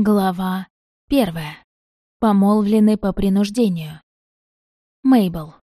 Глава 1. Помолвлены по принуждению. Мейбл.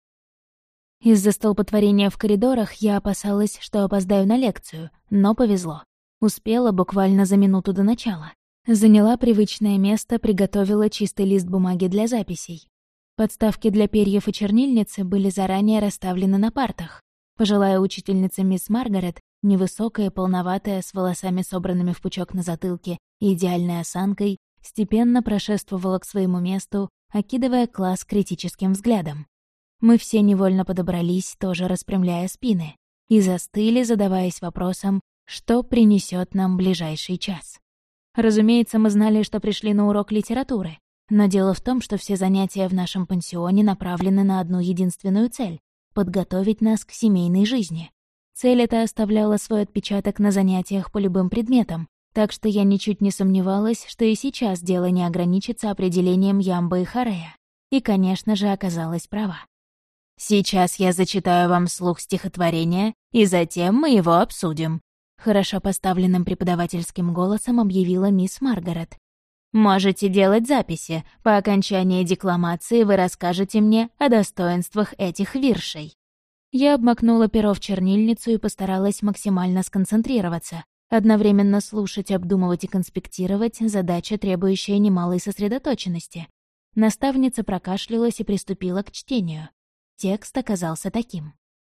Из-за столпотворения в коридорах я опасалась, что опоздаю на лекцию, но повезло. Успела буквально за минуту до начала. Заняла привычное место, приготовила чистый лист бумаги для записей. Подставки для перьев и чернильницы были заранее расставлены на партах. Пожилая учительница мисс Маргарет, невысокая, полноватая, с волосами собранными в пучок на затылке и идеальной осанкой, степенно прошествовала к своему месту, окидывая класс критическим взглядом. Мы все невольно подобрались, тоже распрямляя спины, и застыли, задаваясь вопросом, что принесет нам ближайший час. Разумеется, мы знали, что пришли на урок литературы, но дело в том, что все занятия в нашем пансионе направлены на одну единственную цель — подготовить нас к семейной жизни. Цель эта оставляла свой отпечаток на занятиях по любым предметам, так что я ничуть не сомневалась, что и сейчас дело не ограничится определением ямба и хорея. И, конечно же, оказалась права. «Сейчас я зачитаю вам вслух стихотворение, и затем мы его обсудим», — хорошо поставленным преподавательским голосом объявила мисс Маргарет. «Можете делать записи. По окончании декламации вы расскажете мне о достоинствах этих виршей». Я обмакнула перо в чернильницу и постаралась максимально сконцентрироваться. Одновременно слушать, обдумывать и конспектировать — задача, требующая немалой сосредоточенности. Наставница прокашлялась и приступила к чтению. Текст оказался таким.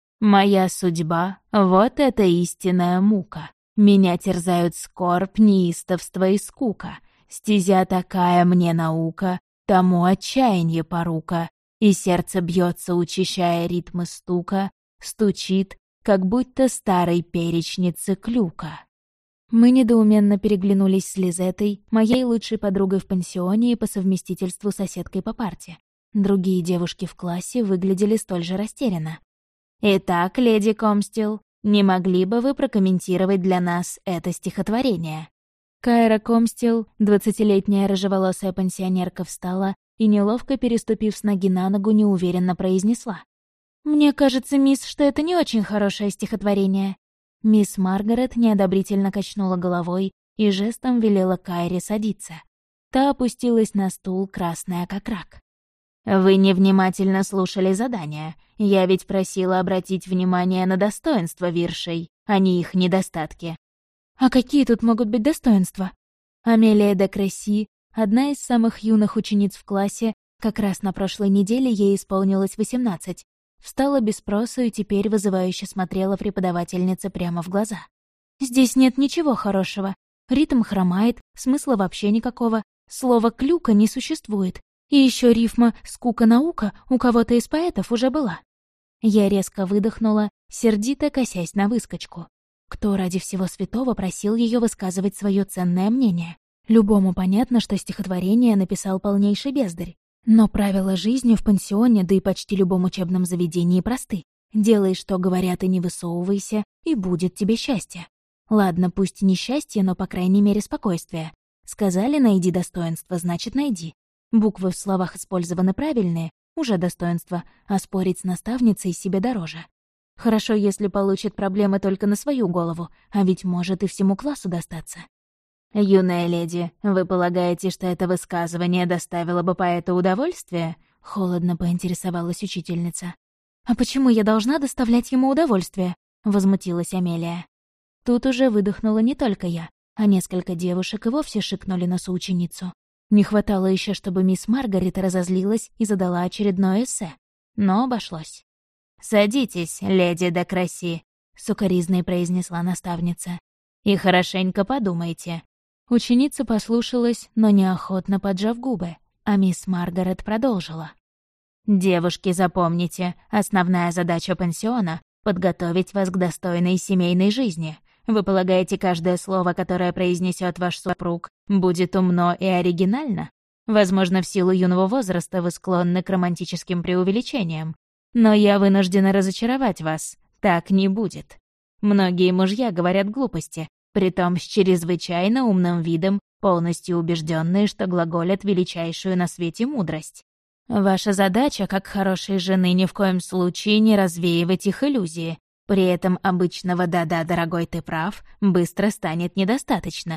«Моя судьба — вот эта истинная мука. Меня терзают скорбь, неистовство и скука. Стезя такая мне наука, тому отчаянье порука. И сердце бьется, учащая ритмы стука, стучит, как будто старой перечницы клюка». Мы недоуменно переглянулись с Лизеттой, моей лучшей подругой в пансионе и по совместительству соседкой по парте. Другие девушки в классе выглядели столь же растерянно. «Итак, леди Комстил, не могли бы вы прокомментировать для нас это стихотворение?» Кайра Комстил, 20-летняя рыжеволосая пансионерка, встала и, неловко переступив с ноги на ногу, неуверенно произнесла. «Мне кажется, мисс, что это не очень хорошее стихотворение». Мисс Маргарет неодобрительно качнула головой и жестом велела Кайре садиться. Та опустилась на стул, красная как рак. «Вы невнимательно слушали задание. Я ведь просила обратить внимание на достоинства виршей, а не их недостатки». «А какие тут могут быть достоинства?» Амелия де Кресси, одна из самых юных учениц в классе, как раз на прошлой неделе ей исполнилось 18, встала без спросу и теперь вызывающе смотрела преподавательнице прямо в глаза. «Здесь нет ничего хорошего. Ритм хромает, смысла вообще никакого. Слова «клюка» не существует. И еще рифма «скука-наука» у кого-то из поэтов уже была». Я резко выдохнула, сердито косясь на выскочку. Кто ради всего святого просил ее высказывать свое ценное мнение? Любому понятно, что стихотворение написал полнейший бездарь. Но правила жизни в пансионе, да и почти любом учебном заведении просты. Делай, что говорят, и не высовывайся, и будет тебе счастье. Ладно, пусть не счастье, но, по крайней мере, спокойствие. Сказали, найди достоинство, значит, найди. Буквы в словах использованы правильные, уже достоинство, а спорить с наставницей себе дороже. Хорошо, если получит проблемы только на свою голову, а ведь может и всему классу достаться. «Юная леди, вы полагаете, что это высказывание доставило бы поэту удовольствие?» — холодно поинтересовалась учительница. «А почему я должна доставлять ему удовольствие?» — возмутилась Амелия. Тут уже выдохнула не только я, а несколько девушек и вовсе шикнули на соученицу. Не хватало еще, чтобы мисс Маргарет разозлилась и задала очередное эссе. Но обошлось. «Садитесь, леди де Кресси», — сукоризной произнесла наставница. «И хорошенько подумайте». Ученица послушалась, но неохотно поджав губы, а мисс Маргарет продолжила. «Девушки, запомните, основная задача пансиона — подготовить вас к достойной семейной жизни. Вы полагаете, каждое слово, которое произнесет ваш супруг, будет умно и оригинально? Возможно, в силу юного возраста вы склонны к романтическим преувеличениям. Но я вынуждена разочаровать вас. Так не будет. Многие мужья говорят глупости, притом с чрезвычайно умным видом, полностью убежденные, что глаголят величайшую на свете мудрость. Ваша задача, как хорошей жены, ни в коем случае не развеивать их иллюзии. При этом обычного «да-да, дорогой, ты прав» быстро станет недостаточно.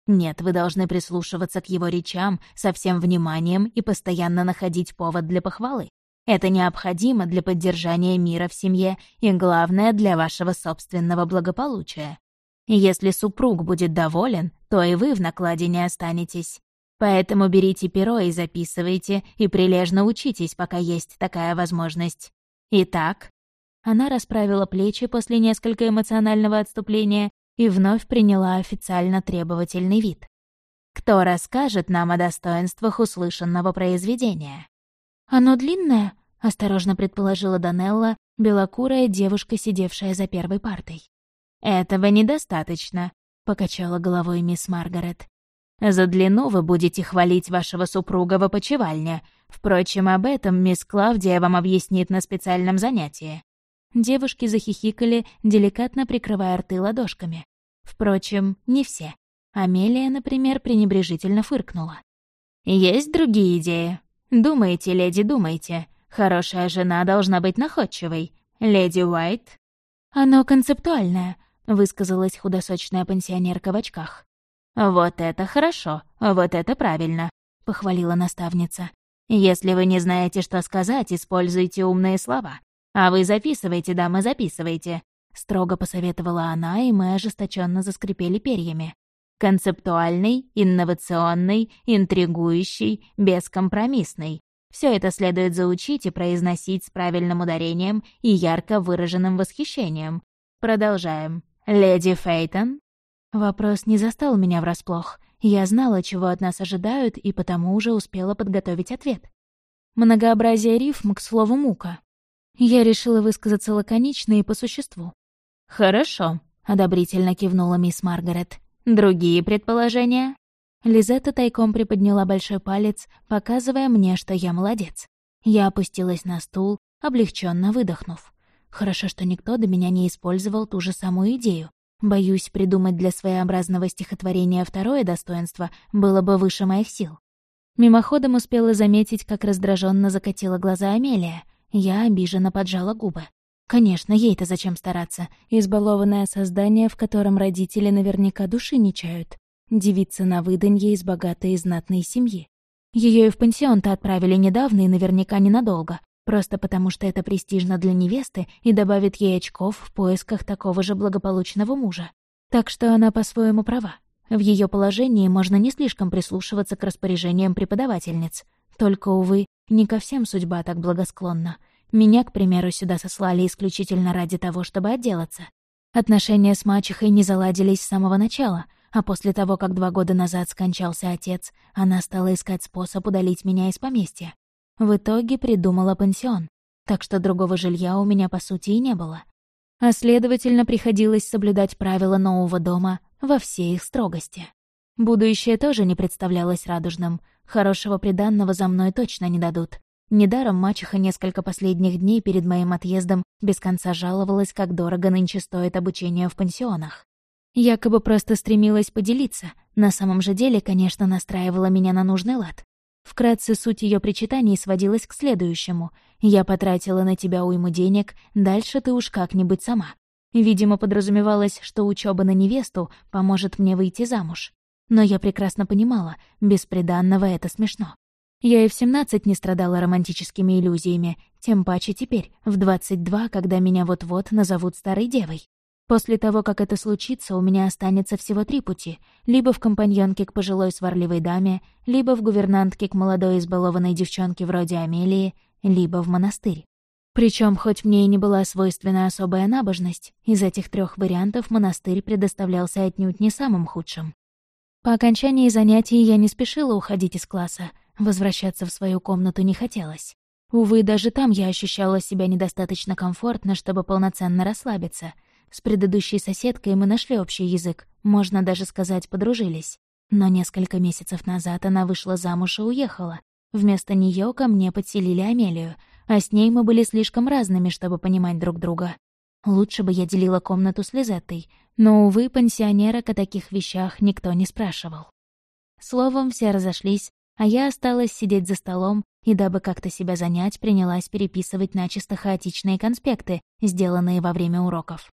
Нет, вы должны прислушиваться к его речам со всем вниманием и постоянно находить повод для похвалы. Это необходимо для поддержания мира в семье и, главное, для вашего собственного благополучия. Если супруг будет доволен, то и вы в накладе не останетесь. Поэтому берите перо и записывайте, и прилежно учитесь, пока есть такая возможность. Итак, она расправила плечи после несколько эмоционального отступления и вновь приняла официально требовательный вид. Кто расскажет нам о достоинствах услышанного произведения? «Оно длинное?» — осторожно предположила Данелла, белокурая девушка, сидевшая за первой партой. «Этого недостаточно», — покачала головой мисс Маргарет. «За длину вы будете хвалить вашего супруга в опочивальне. Впрочем, об этом мисс Клавдия вам объяснит на специальном занятии». Девушки захихикали, деликатно прикрывая рты ладошками. Впрочем, не все. Амелия, например, пренебрежительно фыркнула. «Есть другие идеи? Думайте, леди, думайте. Хорошая жена должна быть находчивой. Леди Уайт?» «Оно концептуальное», — высказалась худосочная пансионерка в очках. «Вот это хорошо, вот это правильно», — похвалила наставница. «Если вы не знаете, что сказать, используйте умные слова. А вы записывайте, дамы, записывайте», — строго посоветовала она, и мы ожесточенно заскрипели перьями. «Концептуальный, инновационный, интригующий, бескомпромиссный. Все это следует заучить и произносить с правильным ударением и ярко выраженным восхищением. Продолжаем. Леди Фейтон?» Вопрос не застал меня врасплох. Я знала, чего от нас ожидают, и потому уже успела подготовить ответ. Многообразие рифм к слову «мука». Я решила высказаться лаконично и по существу. «Хорошо», — одобрительно кивнула мисс Маргарет. «Другие предположения?» Лизетта тайком приподняла большой палец, показывая мне, что я молодец. Я опустилась на стул, облегченно выдохнув. Хорошо, что никто до меня не использовал ту же самую идею. Боюсь, придумать для своеобразного стихотворения второе достоинство было бы выше моих сил. Мимоходом успела заметить, как раздраженно закатила глаза Амелия. Я обиженно поджала губы. Конечно, ей-то зачем стараться? Избалованное создание, в котором родители наверняка души не чают. Девица на выданье из богатой и знатной семьи. Ее и в пансион-то отправили недавно и наверняка ненадолго. Просто потому, что это престижно для невесты и добавит ей очков в поисках такого же благополучного мужа. Так что она по-своему права. В ее положении можно не слишком прислушиваться к распоряжениям преподавательниц. Только, увы, не ко всем судьба так благосклонна. Меня, к примеру, сюда сослали исключительно ради того, чтобы отделаться. Отношения с мачехой не заладились с самого начала, а после того, как 2 года назад скончался отец, она стала искать способ удалить меня из поместья. В итоге придумала пансион, так что другого жилья у меня, по сути, и не было. А следовательно, приходилось соблюдать правила нового дома во всей их строгости. Будущее тоже не представлялось радужным. Хорошего приданного за мной точно не дадут. Недаром мачеха несколько последних дней перед моим отъездом без конца жаловалась, как дорого нынче стоит обучение в пансионах. Якобы просто стремилась поделиться, на самом же деле, конечно, настраивала меня на нужный лад. Вкратце, суть ее причитаний сводилась к следующему. «Я потратила на тебя уйму денег, дальше ты уж как-нибудь сама». Видимо, подразумевалось, что учеба на невесту поможет мне выйти замуж. Но я прекрасно понимала, без приданного это смешно. Я и в 17 не страдала романтическими иллюзиями, тем паче теперь, в 22, когда меня вот-вот назовут старой девой. После того, как это случится, у меня останется всего 3 пути. Либо в компаньонке к пожилой сварливой даме, либо в гувернантке к молодой избалованной девчонке вроде Амелии, либо в монастырь. Причем, хоть мне и не была свойственна особая набожность, из этих 3 вариантов монастырь предоставлялся отнюдь не самым худшим. По окончании занятий я не спешила уходить из класса, возвращаться в свою комнату не хотелось. Увы, даже там я ощущала себя недостаточно комфортно, чтобы полноценно расслабиться. С предыдущей соседкой мы нашли общий язык, можно даже сказать, подружились. Но несколько месяцев назад она вышла замуж и уехала. Вместо нее ко мне подселили Амелию, а с ней мы были слишком разными, чтобы понимать друг друга. Лучше бы я делила комнату с Лизеттой, но, увы, пансионерок о таких вещах никто не спрашивал. Словом, все разошлись, а я осталась сидеть за столом и, дабы как-то себя занять, принялась переписывать начисто хаотичные конспекты, сделанные во время уроков.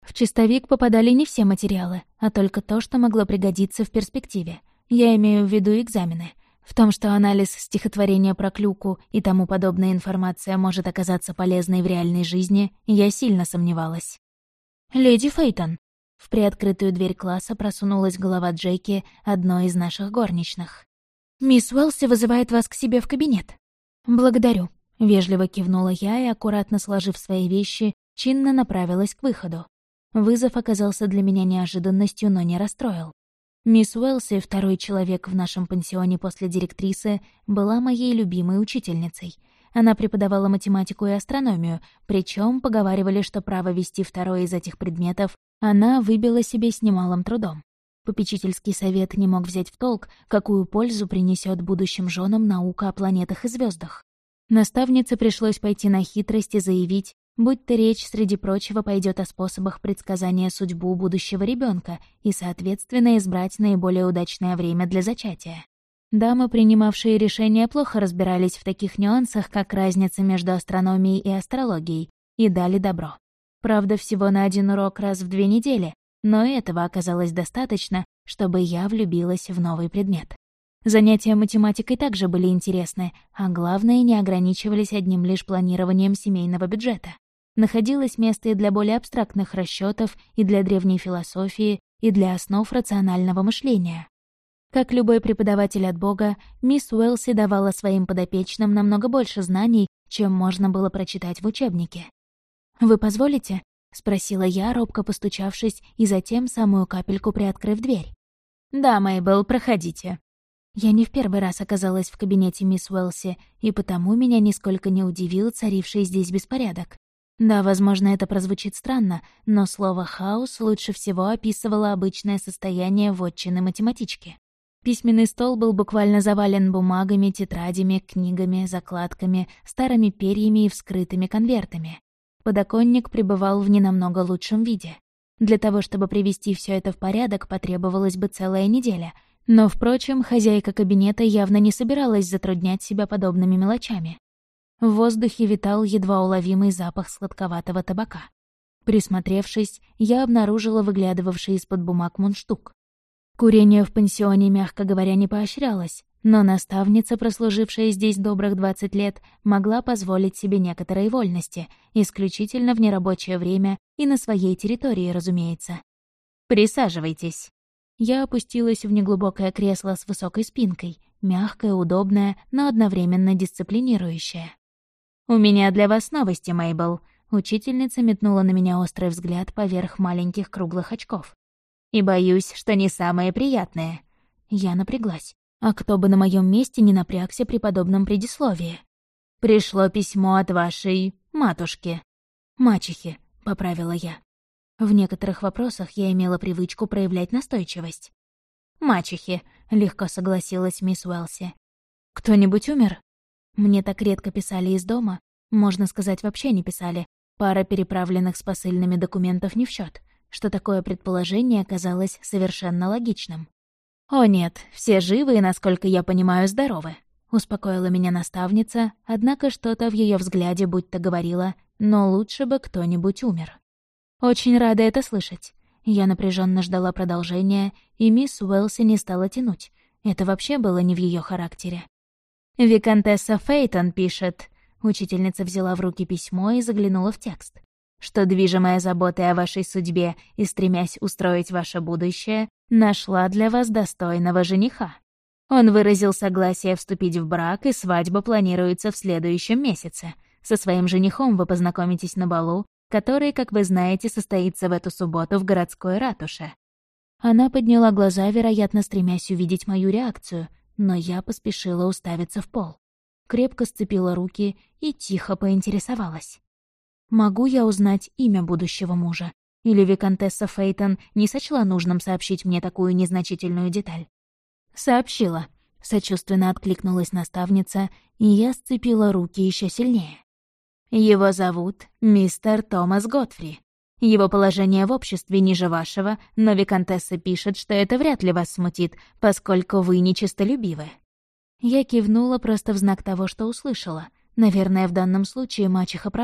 В чистовик попадали не все материалы, а только то, что могло пригодиться в перспективе. Я имею в виду экзамены. В том, что анализ стихотворения про клюку и тому подобная информация может оказаться полезной в реальной жизни, я сильно сомневалась. «Леди Фейтон!» В приоткрытую дверь класса просунулась голова Джеки, одной из наших горничных. «Мисс Уэлси вызывает вас к себе в кабинет». «Благодарю», — вежливо кивнула я и, аккуратно сложив свои вещи, чинно направилась к выходу. Вызов оказался для меня неожиданностью, но не расстроил. Мисс Уэлси, второй человек в нашем пансионе после директрисы, была моей любимой учительницей. Она преподавала математику и астрономию, причем поговаривали, что право вести второй из этих предметов она выбила себе с немалым трудом. Попечительский совет не мог взять в толк, какую пользу принесет будущим женам наука о планетах и звездах. Наставнице пришлось пойти на хитрость и заявить, будь то речь, среди прочего, пойдет о способах предсказания судьбы будущего ребенка и, соответственно, избрать наиболее удачное время для зачатия. Дамы, принимавшие решения, плохо разбирались в таких нюансах, как разница между астрономией и астрологией, и дали добро. Правда, всего на один урок раз в 2 недели, но этого оказалось достаточно, чтобы я влюбилась в новый предмет. Занятия математикой также были интересны, а главное, не ограничивались одним лишь планированием семейного бюджета. Находилось место и для более абстрактных расчетов, и для древней философии, и для основ рационального мышления. Как любой преподаватель от Бога, мисс Уэлси давала своим подопечным намного больше знаний, чем можно было прочитать в учебнике. «Вы позволите?» — спросила я, робко постучавшись, и затем самую капельку приоткрыв дверь. «Да, Мэйбл, проходите». Я не в первый раз оказалась в кабинете мисс Уэлси, и потому меня нисколько не удивил царивший здесь беспорядок. Да, возможно, это прозвучит странно, но слово «хаос» лучше всего описывало обычное состояние вотчины математички. Письменный стол был буквально завален бумагами, тетрадями, книгами, закладками, старыми перьями и вскрытыми конвертами. Подоконник пребывал в ненамного лучшем виде. Для того, чтобы привести все это в порядок, потребовалась бы целая неделя. Но, впрочем, хозяйка кабинета явно не собиралась затруднять себя подобными мелочами. В воздухе витал едва уловимый запах сладковатого табака. Присмотревшись, я обнаружила выглядывавший из-под бумаг мундштук. Курение в пансионе, мягко говоря, не поощрялось, но наставница, прослужившая здесь добрых 20 лет, могла позволить себе некоторые вольности, исключительно в нерабочее время и на своей территории, разумеется. «Присаживайтесь». Я опустилась в неглубокое кресло с высокой спинкой, мягкое, удобное, но одновременно дисциплинирующее. «У меня для вас новости, Мэйбл». Учительница метнула на меня острый взгляд поверх маленьких круглых очков. «И боюсь, что не самые приятные». Я напряглась. А кто бы на моем месте не напрягся при подобном предисловии? «Пришло письмо от вашей матушки». «Мачехи», — поправила я. В некоторых вопросах я имела привычку проявлять настойчивость. «Мачехи», — легко согласилась мисс Уэлси. «Кто-нибудь умер?» Мне так редко писали из дома, можно сказать, вообще не писали. Пара переправленных с посыльными документов не в счет, что такое предположение казалось совершенно логичным. «О нет, все живы и, насколько я понимаю, здоровы», — успокоила меня наставница, однако что-то в ее взгляде будто говорило, но лучше бы кто-нибудь умер. «Очень рада это слышать». Я напряженно ждала продолжения, и мисс Уэлси не стала тянуть. Это вообще было не в ее характере. «Виконтесса Фейтон пишет», — учительница взяла в руки письмо и заглянула в текст, «что, движимая заботой о вашей судьбе и стремясь устроить ваше будущее, нашла для вас достойного жениха. Он выразил согласие вступить в брак, и свадьба планируется в следующем месяце. Со своим женихом вы познакомитесь на балу, который, как вы знаете, состоится в эту субботу в городской ратуше». Она подняла глаза, вероятно, стремясь увидеть мою реакцию, но я поспешила уставиться в пол. Крепко сцепила руки и тихо поинтересовалась. «Могу я узнать имя будущего мужа? Или виконтесса Фейтон не сочла нужным сообщить мне такую незначительную деталь?» «Сообщила», — сочувственно откликнулась наставница, и я сцепила руки еще сильнее. «Его зовут мистер Томас Готфри. Его положение в обществе ниже вашего, но виконтесса пишет, что это вряд ли вас смутит, поскольку вы нечистолюбивы». Я кивнула просто в знак того, что услышала. Наверное, в данном случае мачеха права.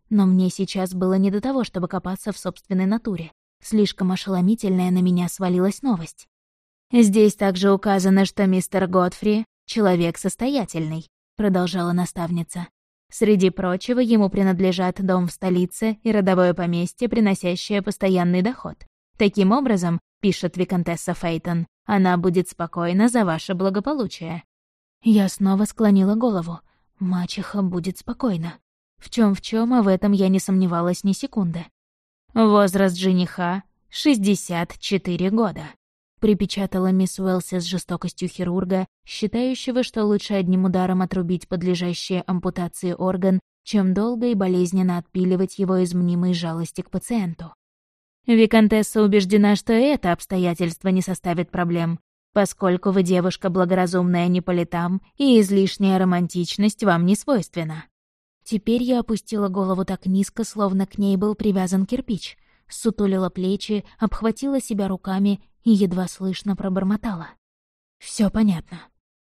но мне сейчас было не до того, чтобы копаться в собственной натуре. Слишком ошеломительная на меня свалилась новость. «Здесь также указано, что мистер Годфри — человек состоятельный», — продолжала наставница. «Среди прочего, ему принадлежат дом в столице и родовое поместье, приносящее постоянный доход. Таким образом, — пишет виконтесса Фейтон, — она будет спокойна за ваше благополучие». Я снова склонила голову. Мачеха будет спокойна. В чем, а в этом я не сомневалась ни секунды. «Возраст жениха — 64 года», — припечатала мисс Уэлси с жестокостью хирурга, считающего, что лучше одним ударом отрубить подлежащие ампутации орган, чем долго и болезненно отпиливать его из мнимой жалости к пациенту. «Виконтесса убеждена, что это обстоятельство не составит проблем, поскольку вы девушка благоразумная не по летам, и излишняя романтичность вам не свойственна». Теперь я опустила голову так низко, словно к ней был привязан кирпич, сутулила плечи, обхватила себя руками и едва слышно пробормотала. Все понятно.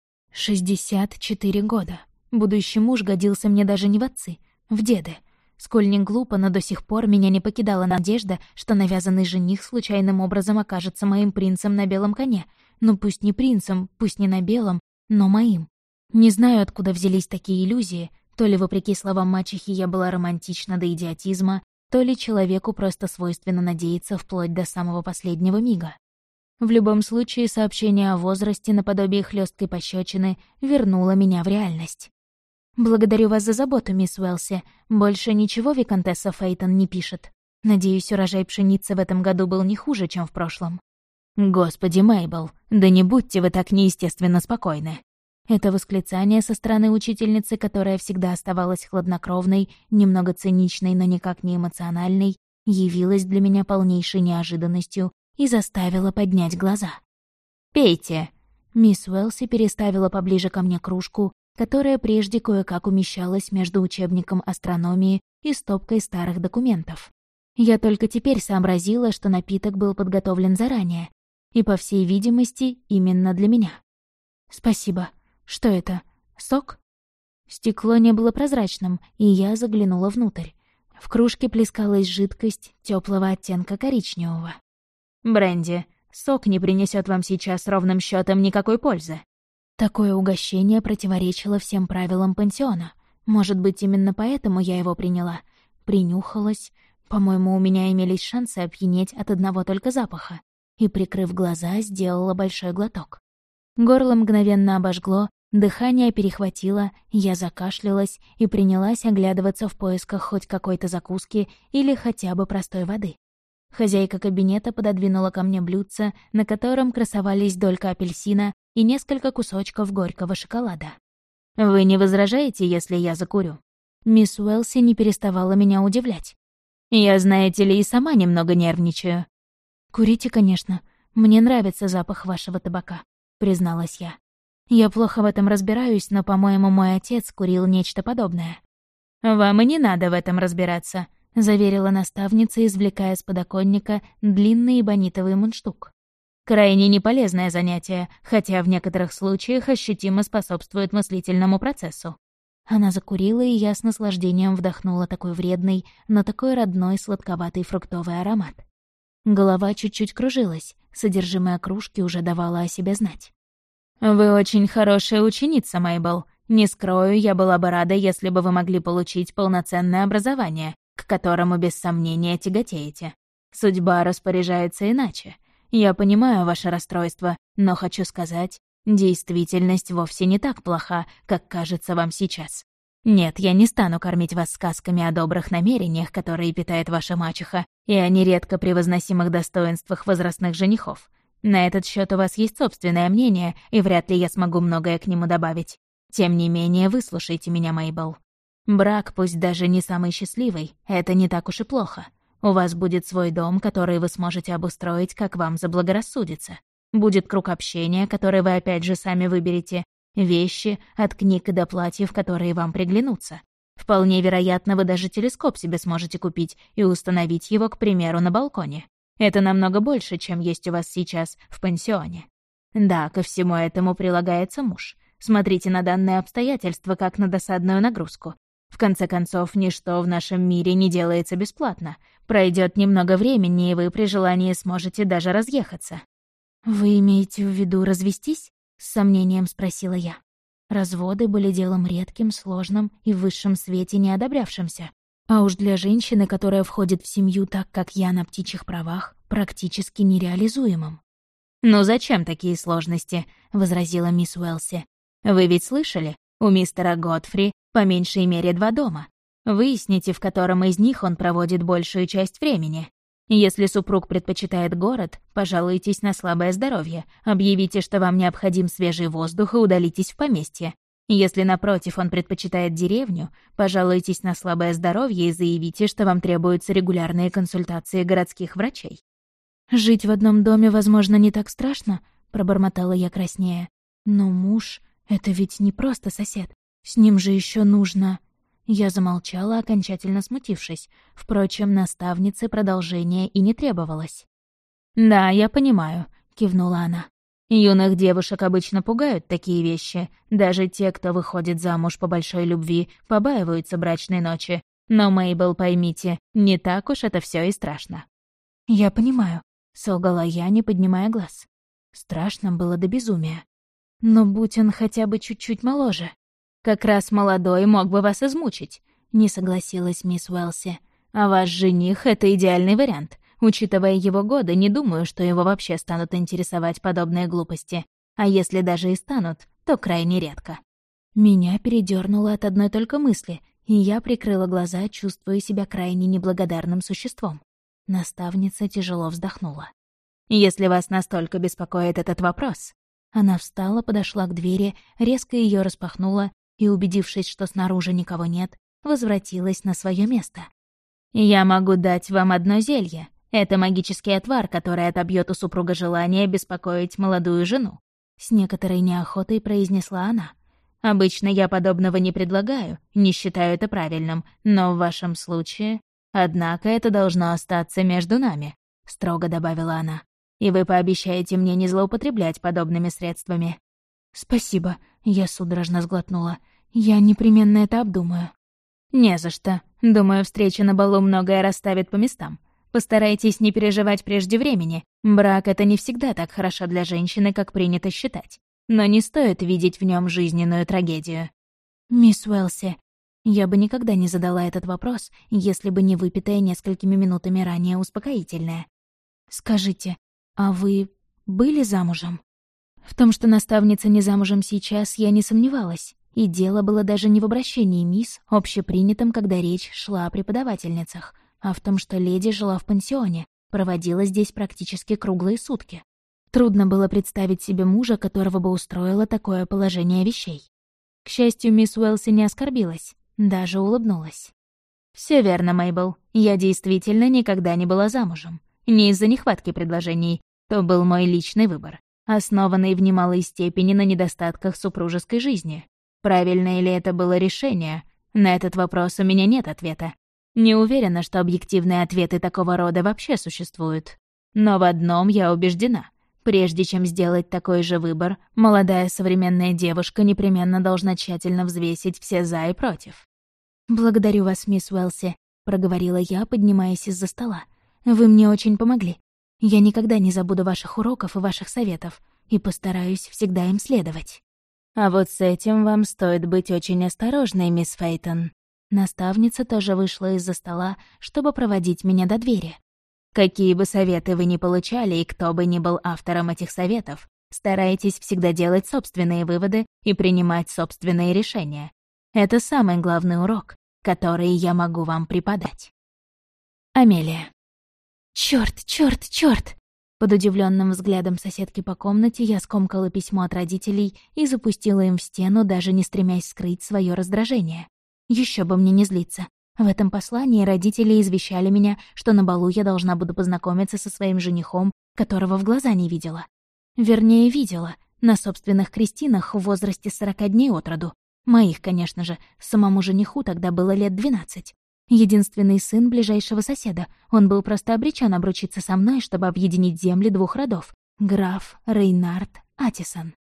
64 года. Будущий муж годился мне даже не в отцы, в деды. Сколь не глупо, но до сих пор меня не покидала надежда, что навязанный жених случайным образом окажется моим принцем на белом коне. Ну пусть не принцем, пусть не на белом, но моим. Не знаю, откуда взялись такие иллюзии, то ли вопреки словам мачехи я была романтична до идиотизма, то ли человеку просто свойственно надеяться вплоть до самого последнего мига. В любом случае, сообщение о возрасте наподобие хлёсткой пощечины вернуло меня в реальность. «Благодарю вас за заботу, мисс Уэлси. Больше ничего виконтесса Фейтон не пишет. Надеюсь, урожай пшеницы в этом году был не хуже, чем в прошлом». «Господи, Мейбл, да не будьте вы так неестественно спокойны». Это восклицание со стороны учительницы, которая всегда оставалась хладнокровной, немного циничной, но никак не эмоциональной, явилось для меня полнейшей неожиданностью и заставило поднять глаза. «Пейте!» Мисс Уэлси переставила поближе ко мне кружку, которая прежде кое-как умещалась между учебником астрономии и стопкой старых документов. Я только теперь сообразила, что напиток был подготовлен заранее, и, по всей видимости, именно для меня. «Спасибо. Что это? Сок?» Стекло не было прозрачным, и я заглянула внутрь. В кружке плескалась жидкость теплого оттенка коричневого. «Бренди, сок не принесет вам сейчас ровным счетом никакой пользы». Такое угощение противоречило всем правилам пансиона. Может быть, именно поэтому я его приняла. Принюхалась. По-моему, у меня имелись шансы опьянеть от одного только запаха. И, прикрыв глаза, сделала большой глоток. Горло мгновенно обожгло, дыхание перехватило, я закашлялась и принялась оглядываться в поисках хоть какой-то закуски или хотя бы простой воды. Хозяйка кабинета пододвинула ко мне блюдце, на котором красовались долька апельсина и несколько кусочков горького шоколада. «Вы не возражаете, если я закурю?» Мисс Уэлси не переставала меня удивлять. «Я, знаете ли, и сама немного нервничаю». «Курите, конечно. Мне нравится запах вашего табака», — призналась я. «Я плохо в этом разбираюсь, но, по-моему, мой отец курил нечто подобное». «Вам и не надо в этом разбираться», — заверила наставница, извлекая с подоконника длинный эбонитовый мундштук. «Крайне неполезное занятие, хотя в некоторых случаях ощутимо способствует мыслительному процессу». Она закурила, и я с наслаждением вдохнула такой вредный, но такой родной сладковатый фруктовый аромат. Голова чуть-чуть кружилась, содержимое кружки уже давало о себе знать. «Вы очень хорошая ученица, Мейбл. Не скрою, я была бы рада, если бы вы могли получить полноценное образование, к которому без сомнения тяготеете. Судьба распоряжается иначе. Я понимаю ваше расстройство, но хочу сказать, действительность вовсе не так плоха, как кажется вам сейчас. Нет, я не стану кормить вас сказками о добрых намерениях, которые питает ваша мачеха, и о нередко превозносимых достоинствах возрастных женихов. На этот счет у вас есть собственное мнение, и вряд ли я смогу многое к нему добавить. Тем не менее, выслушайте меня, Мейбл. Брак, пусть даже не самый счастливый, это не так уж и плохо. У вас будет свой дом, который вы сможете обустроить, как вам заблагорассудится. Будет круг общения, который вы опять же сами выберете. Вещи, от книг до платьев, которые вам приглянутся. Вполне вероятно, вы даже телескоп себе сможете купить и установить его, к примеру, на балконе. Это намного больше, чем есть у вас сейчас в пансионе. Да, ко всему этому прилагается муж. Смотрите на данное обстоятельство как на досадную нагрузку. В конце концов, ничто в нашем мире не делается бесплатно. Пройдет немного времени, и вы при желании сможете даже разъехаться». «Вы имеете в виду развестись?» — с сомнением спросила я. Разводы были делом редким, сложным и в высшем свете не одобрявшимся. А уж для женщины, которая входит в семью так, как я, на птичьих правах, практически нереализуемым. «Ну зачем такие сложности?» — возразила мисс Уэлси. «Вы ведь слышали? У мистера Годфри по меньшей мере 2 дома. Выясните, в котором из них он проводит большую часть времени. Если супруг предпочитает город, пожалуйтесь на слабое здоровье, объявите, что вам необходим свежий воздух и удалитесь в поместье. Если, напротив, он предпочитает деревню, пожалуйтесь на слабое здоровье и заявите, что вам требуются регулярные консультации городских врачей». «Жить в одном доме, возможно, не так страшно», — пробормотала я краснея. «Но муж — это ведь не просто сосед. С ним же еще нужно...» Я замолчала, окончательно смутившись. Впрочем, наставнице продолжения и не требовалось. «Да, я понимаю», — кивнула она. «Юных девушек обычно пугают такие вещи. Даже те, кто выходит замуж по большой любви, побаиваются брачной ночи. Но, Мейбл, поймите, не так уж это все и страшно». «Я понимаю», — солгала я, не поднимая глаз. Страшно было до безумия. Но будь он хотя бы чуть-чуть моложе. «Как раз молодой мог бы вас измучить», — не согласилась мисс Уэлси. «А ваш жених — это идеальный вариант. Учитывая его годы, не думаю, что его вообще станут интересовать подобные глупости. А если даже и станут, то крайне редко». Меня передёрнуло от одной только мысли, и я прикрыла глаза, чувствуя себя крайне неблагодарным существом. Наставница тяжело вздохнула. «Если вас настолько беспокоит этот вопрос...» Она встала, подошла к двери, резко её распахнула и, убедившись, что снаружи никого нет, возвратилась на свое место. «Я могу дать вам одно зелье. Это магический отвар, который отобьет у супруга желание беспокоить молодую жену», — с некоторой неохотой произнесла она. «Обычно я подобного не предлагаю, не считаю это правильным, но в вашем случае... Однако это должно остаться между нами», — строго добавила она. «И вы пообещаете мне не злоупотреблять подобными средствами». «Спасибо», — я судорожно сглотнула. «Я непременно это обдумаю». «Не за что. Думаю, встреча на балу многое расставит по местам. Постарайтесь не переживать прежде времени. Брак — это не всегда так хорошо для женщины, как принято считать. Но не стоит видеть в нем жизненную трагедию». «Мисс Уэлси, я бы никогда не задала этот вопрос, если бы не выпитая несколькими минутами ранее успокоительное. Скажите, а вы были замужем?» В том, что наставница не замужем сейчас, я не сомневалась. И дело было даже не в обращении мисс, общепринятом, когда речь шла о преподавательницах, а в том, что леди жила в пансионе, проводила здесь практически круглые сутки. Трудно было представить себе мужа, которого бы устроило такое положение вещей. К счастью, мисс Уэлси не оскорбилась, даже улыбнулась. «Всё верно, Мейбл. Я действительно никогда не была замужем. Не из-за нехватки предложений. То был мой личный выбор, основанный в немалой степени на недостатках супружеской жизни. Правильное ли это было решение? На этот вопрос у меня нет ответа. Не уверена, что объективные ответы такого рода вообще существуют. Но в одном я убеждена. Прежде чем сделать такой же выбор, молодая современная девушка непременно должна тщательно взвесить все «за» и «против». «Благодарю вас, мисс Уэлси», — проговорила я, поднимаясь из-за стола. «Вы мне очень помогли. Я никогда не забуду ваших уроков и ваших советов и постараюсь всегда им следовать». «А вот с этим вам стоит быть очень осторожной, мисс Фейтон». Наставница тоже вышла из-за стола, чтобы проводить меня до двери. «Какие бы советы вы ни получали, и кто бы ни был автором этих советов, старайтесь всегда делать собственные выводы и принимать собственные решения. Это самый главный урок, который я могу вам преподать». Амелия. «Чёрт, чёрт, чёрт!» Под удивленным взглядом соседки по комнате я скомкала письмо от родителей и запустила им в стену, даже не стремясь скрыть свое раздражение. Еще бы мне не злиться. В этом послании родители извещали меня, что на балу я должна буду познакомиться со своим женихом, которого в глаза не видела. Вернее, видела, на собственных крестинах в возрасте 40 дней от роду. Моих, конечно же, самому жениху тогда было лет 12. Единственный сын ближайшего соседа. Он был просто обречен обручиться со мной, чтобы объединить земли 2 родов. Граф Рейнард Атисон.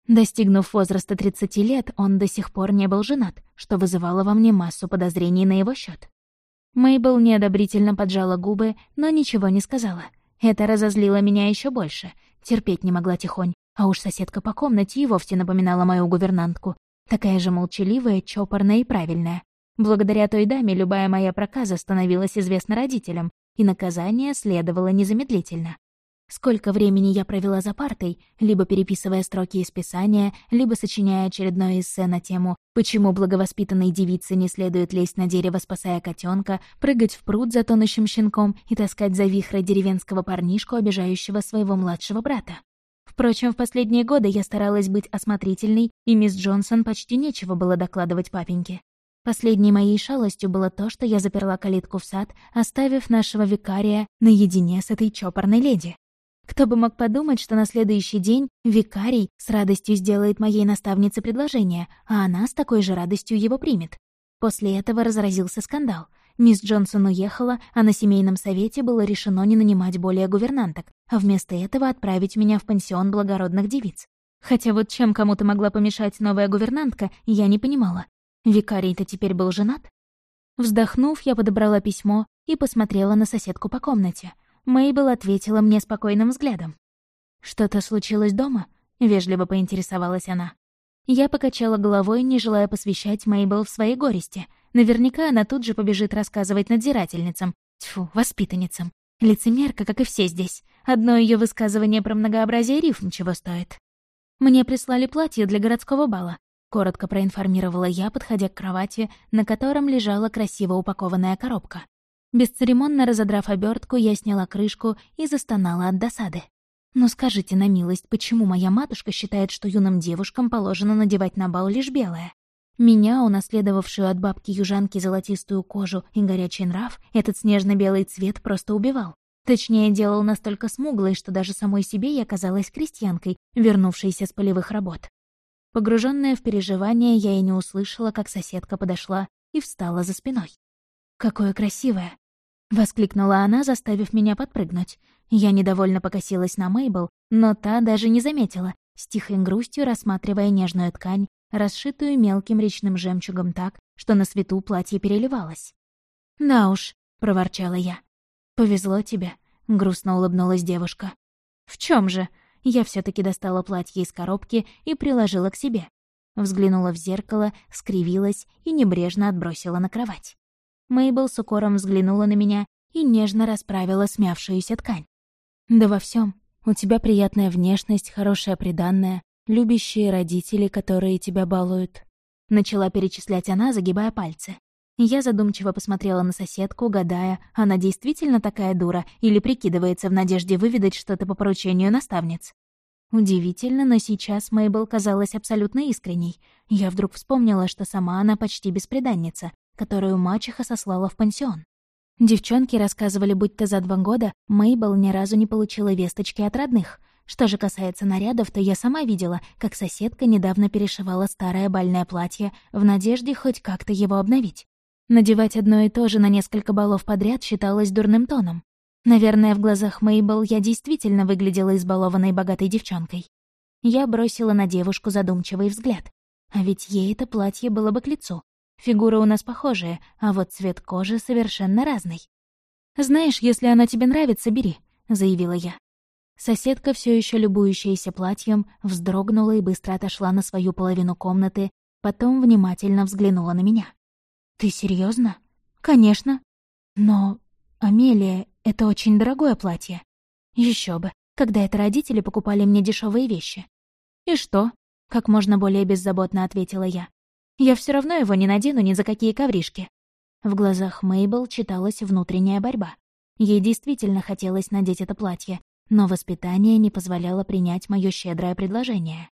Достигнув возраста 30 лет, он до сих пор не был женат, что вызывало во мне массу подозрений на его счет. Мейбл неодобрительно поджала губы, но ничего не сказала. Это разозлило меня еще больше. Терпеть не могла тихонь, а уж соседка по комнате и вовсе напоминала мою гувернантку. Такая же молчаливая, чопорная и правильная. Благодаря той даме любая моя проказа становилась известна родителям, и наказание следовало незамедлительно. Сколько времени я провела за партой, либо переписывая строки из писания, либо сочиняя очередное эссе на тему «Почему благовоспитанной девице не следует лезть на дерево, спасая котенка, прыгать в пруд за тонущим щенком и таскать за вихры деревенского парнишку, обижающего своего младшего брата». Впрочем, в последние годы я старалась быть осмотрительной, и мисс Джонсон почти нечего было докладывать папеньке. Последней моей шалостью было то, что я заперла калитку в сад, оставив нашего викария наедине с этой чопорной леди. Кто бы мог подумать, что на следующий день викарий с радостью сделает моей наставнице предложение, а она с такой же радостью его примет. После этого разразился скандал. Мисс Джонсон уехала, а на семейном совете было решено не нанимать более гувернанток, а вместо этого отправить меня в пансион благородных девиц. Хотя вот чем кому-то могла помешать новая гувернантка, я не понимала. Викарий-то теперь был женат? Вздохнув, я подобрала письмо и посмотрела на соседку по комнате. Мейбл ответила мне спокойным взглядом. «Что-то случилось дома?» — вежливо поинтересовалась она. Я покачала головой, не желая посвящать Мейбл в своей горести. Наверняка она тут же побежит рассказывать надзирательницам. Тьфу, воспитанницам. Лицемерка, как и все здесь. Одно ее высказывание про многообразие рифм чего стоит. «Мне прислали платье для городского бала», — коротко проинформировала я, подходя к кровати, на котором лежала красиво упакованная коробка. Бесцеремонно разодрав обертку, я сняла крышку и застонала от досады. «Ну скажите на милость, почему моя матушка считает, что юным девушкам положено надевать на бал лишь белое? Меня, унаследовавшую от бабки-южанки золотистую кожу и горячий нрав, этот снежно-белый цвет просто убивал. Точнее, делал настолько смуглой, что даже самой себе я казалась крестьянкой, вернувшейся с полевых работ». Погруженная в переживания, я и не услышала, как соседка подошла и встала за спиной. «Какое красивое!» — воскликнула она, заставив меня подпрыгнуть. Я недовольно покосилась на Мейбл, но та даже не заметила, с тихой грустью рассматривая нежную ткань, расшитую мелким речным жемчугом так, что на свету платье переливалось. «Да уж», — проворчала я. «Повезло тебе», — грустно улыбнулась девушка. «В чем же?» Я все таки достала платье из коробки и приложила к себе. Взглянула в зеркало, скривилась и небрежно отбросила на кровать. Мейбл с укором взглянула на меня и нежно расправила смявшуюся ткань. «Да во всем. У тебя приятная внешность, хорошая приданная, любящие родители, которые тебя балуют». Начала перечислять она, загибая пальцы. Я задумчиво посмотрела на соседку, гадая, она действительно такая дура или прикидывается в надежде выведать что-то по поручению наставниц. Удивительно, но сейчас Мейбл казалась абсолютно искренней. Я вдруг вспомнила, что сама она почти бесприданница, которую мачеха сослала в пансион. Девчонки рассказывали, будто за 2 года Мейбл ни разу не получила весточки от родных. Что же касается нарядов, то я сама видела, как соседка недавно перешивала старое бальное платье в надежде хоть как-то его обновить. Надевать одно и то же на несколько балов подряд считалось дурным тоном. Наверное, в глазах Мейбл я действительно выглядела избалованной богатой девчонкой. Я бросила на девушку задумчивый взгляд. А ведь ей это платье было бы к лицу. Фигура у нас похожая, а вот цвет кожи совершенно разный. «Знаешь, если она тебе нравится, бери», — заявила я. Соседка, все еще любующаяся платьем, вздрогнула и быстро отошла на свою половину комнаты, потом внимательно взглянула на меня. «Ты серьезно? «Конечно. Но, Амелия, это очень дорогое платье». Еще бы, когда это родители покупали мне дешевые вещи. «И что?» — как можно более беззаботно ответила я. «Я все равно его не надену ни за какие ковришки». В глазах Мейбл читалась внутренняя борьба. Ей действительно хотелось надеть это платье, но воспитание не позволяло принять моё щедрое предложение.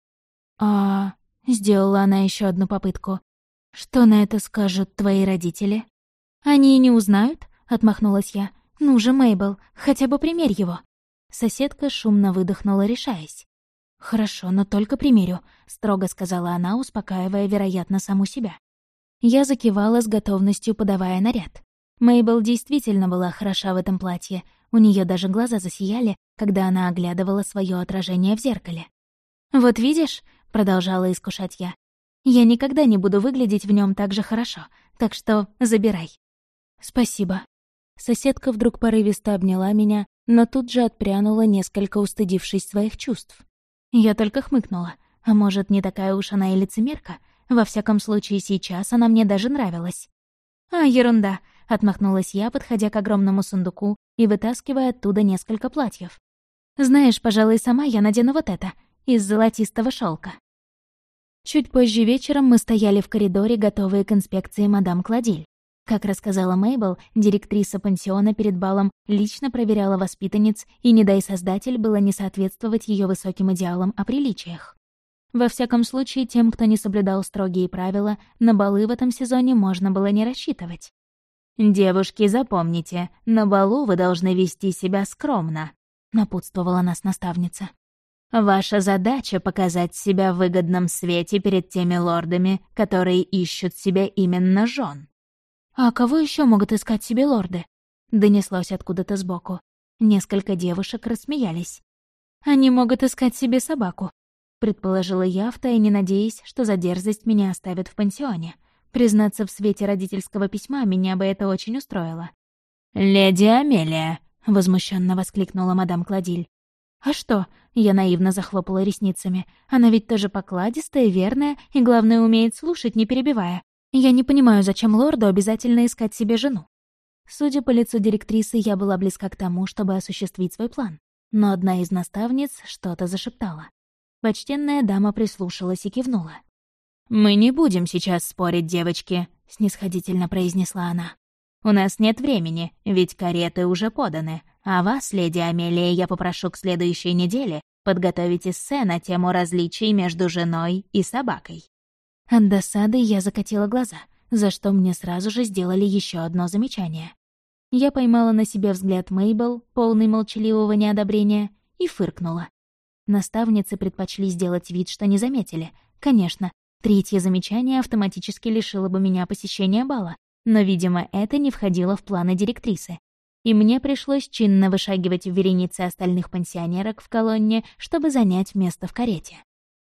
Сделала она еще одну попытку. «Что на это скажут твои родители?» «Они и не узнают», — отмахнулась я. «Ну же, Мейбл, хотя бы примерь его». Соседка шумно выдохнула, решаясь. «Хорошо, но только примерю», — строго сказала она, успокаивая, вероятно, саму себя. Я закивала с готовностью, подавая наряд. Мейбл действительно была хороша в этом платье. У нее даже глаза засияли, когда она оглядывала свое отражение в зеркале. «Вот видишь», — — продолжала искушать я. «Я никогда не буду выглядеть в нем так же хорошо, так что забирай». «Спасибо». Соседка вдруг порывисто обняла меня, но тут же отпрянула, несколько устыдившись своих чувств. Я только хмыкнула. А может, не такая уж она и лицемерка? Во всяком случае, сейчас она мне даже нравилась. «А, ерунда», — отмахнулась я, подходя к огромному сундуку и вытаскивая оттуда несколько платьев. «Знаешь, пожалуй, сама я надену вот это, из золотистого шелка. Чуть позже вечером мы стояли в коридоре, готовые к инспекции мадам Кладиль. Как рассказала Мейбл, директриса пансиона перед балом лично проверяла воспитанниц, и, не дай создатель, было не соответствовать ее высоким идеалам о приличиях. Во всяком случае, тем, кто не соблюдал строгие правила, на балы в этом сезоне можно было не рассчитывать. «Девушки, запомните, на балу вы должны вести себя скромно», — напутствовала нас наставница. «Ваша задача — показать себя в выгодном свете перед теми лордами, которые ищут себе именно жен». «А кого еще могут искать себе лорды?» — донеслось откуда-то сбоку. Несколько девушек рассмеялись. «Они могут искать себе собаку», — предположила я, втайне надеясь, что за дерзость меня оставят в пансионе. Признаться, в свете родительского письма меня бы это очень устроило. «Леди Амелия!» — возмущенно воскликнула мадам Кладиль. «А что?» — я наивно захлопала ресницами. «Она ведь тоже покладистая, верная и, главное, умеет слушать, не перебивая. Я не понимаю, зачем лорду обязательно искать себе жену». Судя по лицу директрисы, я была близка к тому, чтобы осуществить свой план. Но одна из наставниц что-то зашептала. Почтенная дама прислушалась и кивнула. «Мы не будем сейчас спорить, девочки», — снисходительно произнесла она. «У нас нет времени, ведь кареты уже поданы, а вас, леди Амелия, я попрошу к следующей неделе подготовить эссе на тему различий между женой и собакой». От досады я закатила глаза, за что мне сразу же сделали еще одно замечание. Я поймала на себе взгляд Мейбл, полный молчаливого неодобрения, и фыркнула. Наставницы предпочли сделать вид, что не заметили. Конечно, третье замечание автоматически лишило бы меня посещения бала, но, видимо, это не входило в планы директрисы. И мне пришлось чинно вышагивать в веренице остальных пансионерок в колонне, чтобы занять место в карете.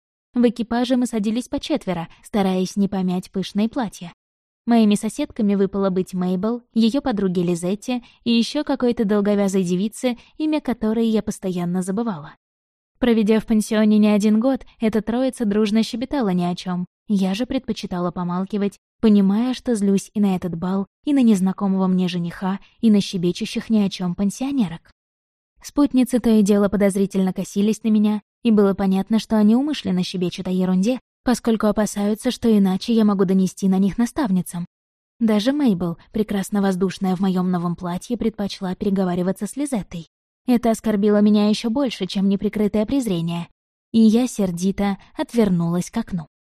В экипаже мы садились по четверо, стараясь не помять пышные платья. Моими соседками выпало быть Мейбл, ее подруге Лизетте и еще какой-то долговязой девице, имя которой я постоянно забывала. Проведя в пансионе не один год, эта троица дружно щебетала ни о чем. Я же предпочитала помалкивать, понимая, что злюсь и на этот бал, и на незнакомого мне жениха, и на щебечущих ни о чем пансионерок. Спутницы то и дело подозрительно косились на меня, и было понятно, что они умышленно щебечут о ерунде, поскольку опасаются, что иначе я могу донести на них наставницам. Даже Мейбл, прекрасно воздушная в моем новом платье, предпочла переговариваться с Лизеттой. Это оскорбило меня еще больше, чем неприкрытое презрение, и я сердито отвернулась к окну.